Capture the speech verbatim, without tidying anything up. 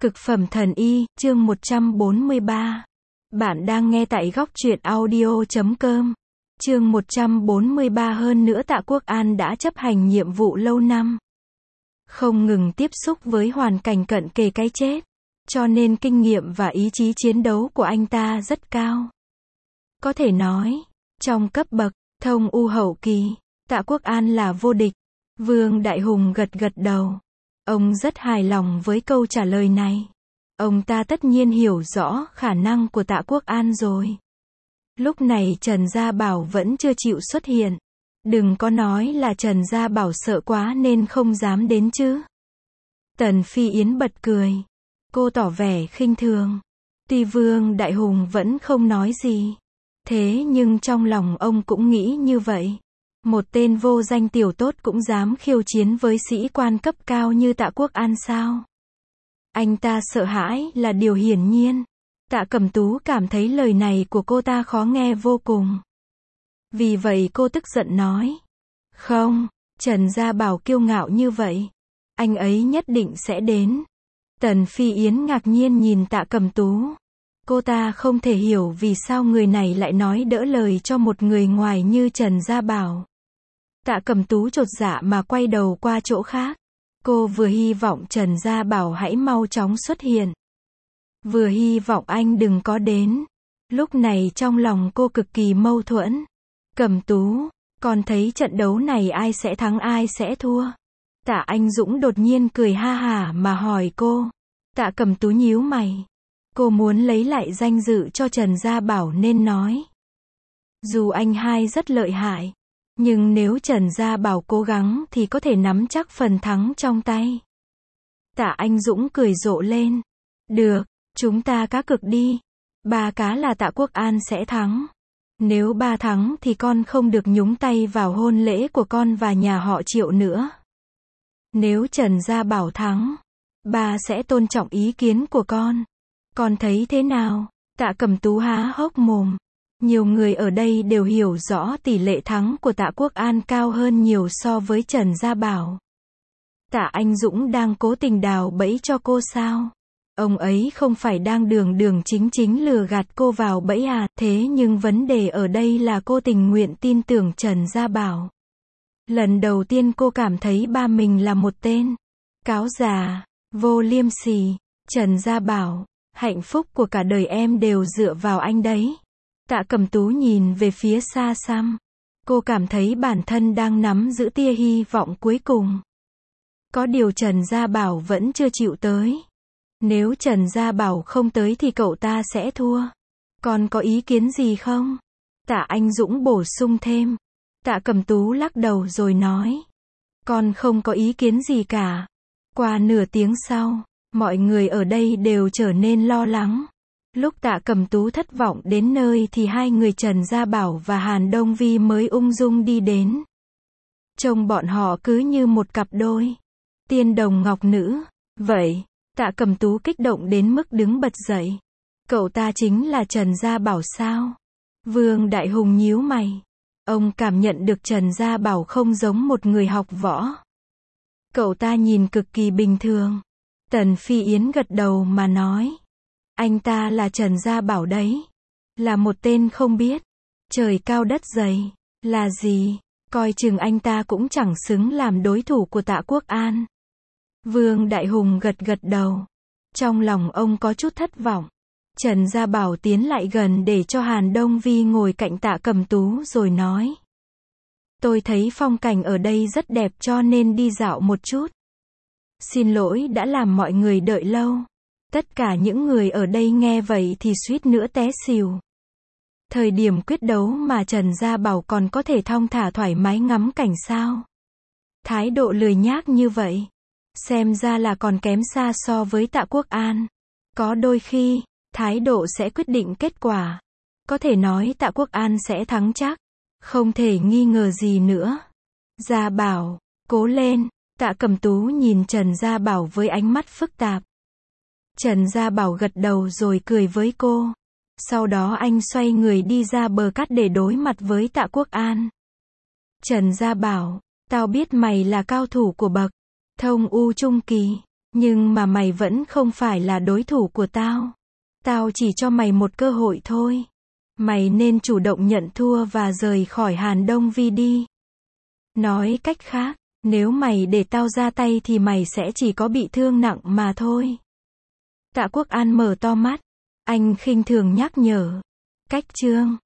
Cực phẩm thần y, chương một trăm bốn mươi ba. Bạn đang nghe tại góc truyện audio chấm com. Chương một trăm bốn mươi ba. Hơn nữa Tạ Quốc An đã chấp hành nhiệm vụ lâu năm, không ngừng tiếp xúc với hoàn cảnh cận kề cái chết, cho nên kinh nghiệm và ý chí chiến đấu của anh ta rất cao. Có thể nói, trong cấp bậc thông u hậu kỳ, Tạ Quốc An là vô địch. Vương Đại Hùng gật gật đầu. Ông rất hài lòng với câu trả lời này. Ông ta tất nhiên hiểu rõ khả năng của Tạ Quốc An rồi. Lúc này Trần Gia Bảo vẫn chưa chịu xuất hiện. Đừng có nói là Trần Gia Bảo sợ quá nên không dám đến chứ. Tần Phi Yến bật cười. Cô tỏ vẻ khinh thường. Tuy Vương Đại Hùng vẫn không nói gì, thế nhưng trong lòng ông cũng nghĩ như vậy. Một tên vô danh tiểu tốt cũng dám khiêu chiến với sĩ quan cấp cao như Tạ Quốc An sao? Anh ta sợ hãi là điều hiển nhiên. Tạ Cẩm Tú cảm thấy lời này của cô ta khó nghe vô cùng. Vì vậy cô tức giận nói. Không, Trần Gia Bảo kiêu ngạo như vậy, anh ấy nhất định sẽ đến. Tần Phi Yến ngạc nhiên nhìn Tạ Cẩm Tú. Cô ta không thể hiểu vì sao người này lại nói đỡ lời cho một người ngoài như Trần Gia Bảo. Tạ Cẩm Tú chột dạ mà quay đầu qua chỗ khác. Cô vừa hy vọng Trần Gia Bảo hãy mau chóng xuất hiện, vừa hy vọng anh đừng có đến. Lúc này trong lòng cô cực kỳ mâu thuẫn. Cẩm Tú, con thấy trận đấu này ai sẽ thắng ai sẽ thua? Tạ Anh Dũng đột nhiên cười ha hả mà hỏi cô. Tạ Cẩm Tú nhíu mày. Cô muốn lấy lại danh dự cho Trần Gia Bảo nên nói. Dù anh hai rất lợi hại, nhưng nếu Trần Gia Bảo cố gắng thì có thể nắm chắc phần thắng trong tay. Tạ Anh Dũng cười rộ lên. Được, chúng ta cá cược đi. Ba cá là Tạ Quốc An sẽ thắng. Nếu ba thắng thì con không được nhúng tay vào hôn lễ của con và nhà họ Triệu nữa. Nếu Trần Gia Bảo thắng, ba sẽ tôn trọng ý kiến của con. Con thấy thế nào? Tạ Cẩm Tú há hốc mồm. Nhiều người ở đây đều hiểu rõ tỷ lệ thắng của Tạ Quốc An cao hơn nhiều so với Trần Gia Bảo. Tạ Anh Dũng đang cố tình đào bẫy cho cô sao? Ông ấy không phải đang đường đường chính chính lừa gạt cô vào bẫy à? Thế nhưng vấn đề ở đây là cô tình nguyện tin tưởng Trần Gia Bảo. Lần đầu tiên cô cảm thấy ba mình là một tên cáo già, vô liêm sỉ. Trần Gia Bảo, hạnh phúc của cả đời em đều dựa vào anh đấy. Tạ Cẩm Tú nhìn về phía xa xăm. Cô cảm thấy bản thân đang nắm giữ tia hy vọng cuối cùng. Có điều Trần Gia Bảo vẫn chưa chịu tới. Nếu Trần Gia Bảo không tới thì cậu ta sẽ thua. Còn có ý kiến gì không? Tạ Anh Dũng bổ sung thêm. Tạ Cẩm Tú lắc đầu rồi nói. Con không có ý kiến gì cả. Qua nửa tiếng sau, mọi người ở đây đều trở nên lo lắng. Lúc Tạ Cẩm Tú thất vọng đến nơi thì hai người Trần Gia Bảo và Hàn Đông Vi mới ung dung đi đến. Trông bọn họ cứ như một cặp đôi tiên đồng ngọc nữ. Vậy, Tạ Cẩm Tú kích động đến mức đứng bật dậy. Cậu ta chính là Trần Gia Bảo sao? Vương Đại Hùng nhíu mày. Ông cảm nhận được Trần Gia Bảo không giống một người học võ. Cậu ta nhìn cực kỳ bình thường. Tần Phi Yến gật đầu mà nói. Anh ta là Trần Gia Bảo đấy. Là một tên không biết trời cao đất dày là gì. Coi chừng anh ta cũng chẳng xứng làm đối thủ của Tạ Quốc An. Vương Đại Hùng gật gật đầu. Trong lòng ông có chút thất vọng. Trần Gia Bảo tiến lại gần để cho Hàn Đông Vi ngồi cạnh Tạ Cẩm Tú rồi nói. Tôi thấy phong cảnh ở đây rất đẹp cho nên đi dạo một chút. Xin lỗi đã làm mọi người đợi lâu. Tất cả những người ở đây nghe vậy thì suýt nữa té xỉu. Thời điểm quyết đấu mà Trần Gia Bảo còn có thể thong thả thoải mái ngắm cảnh sao? Thái độ lười nhác như vậy, xem ra là còn kém xa so với Tạ Quốc An. Có đôi khi, thái độ sẽ quyết định kết quả. Có thể nói Tạ Quốc An sẽ thắng chắc. Không thể nghi ngờ gì nữa. Gia Bảo, cố lên. Tạ Cẩm Tú nhìn Trần Gia Bảo với ánh mắt phức tạp. Trần Gia Bảo gật đầu rồi cười với cô. Sau đó anh xoay người đi ra bờ cát để đối mặt với Tạ Quốc An. Trần Gia Bảo, tao biết mày là cao thủ của bậc thông u trung kỳ. Nhưng mà mày vẫn không phải là đối thủ của tao. Tao chỉ cho mày một cơ hội thôi. Mày nên chủ động nhận thua và rời khỏi Hàn Đông Vi đi. Nói cách khác, nếu mày để tao ra tay thì mày sẽ chỉ có bị thương nặng mà thôi. Tạ Quốc An mở to mắt. Anh khinh thường nhắc nhở. Cách chương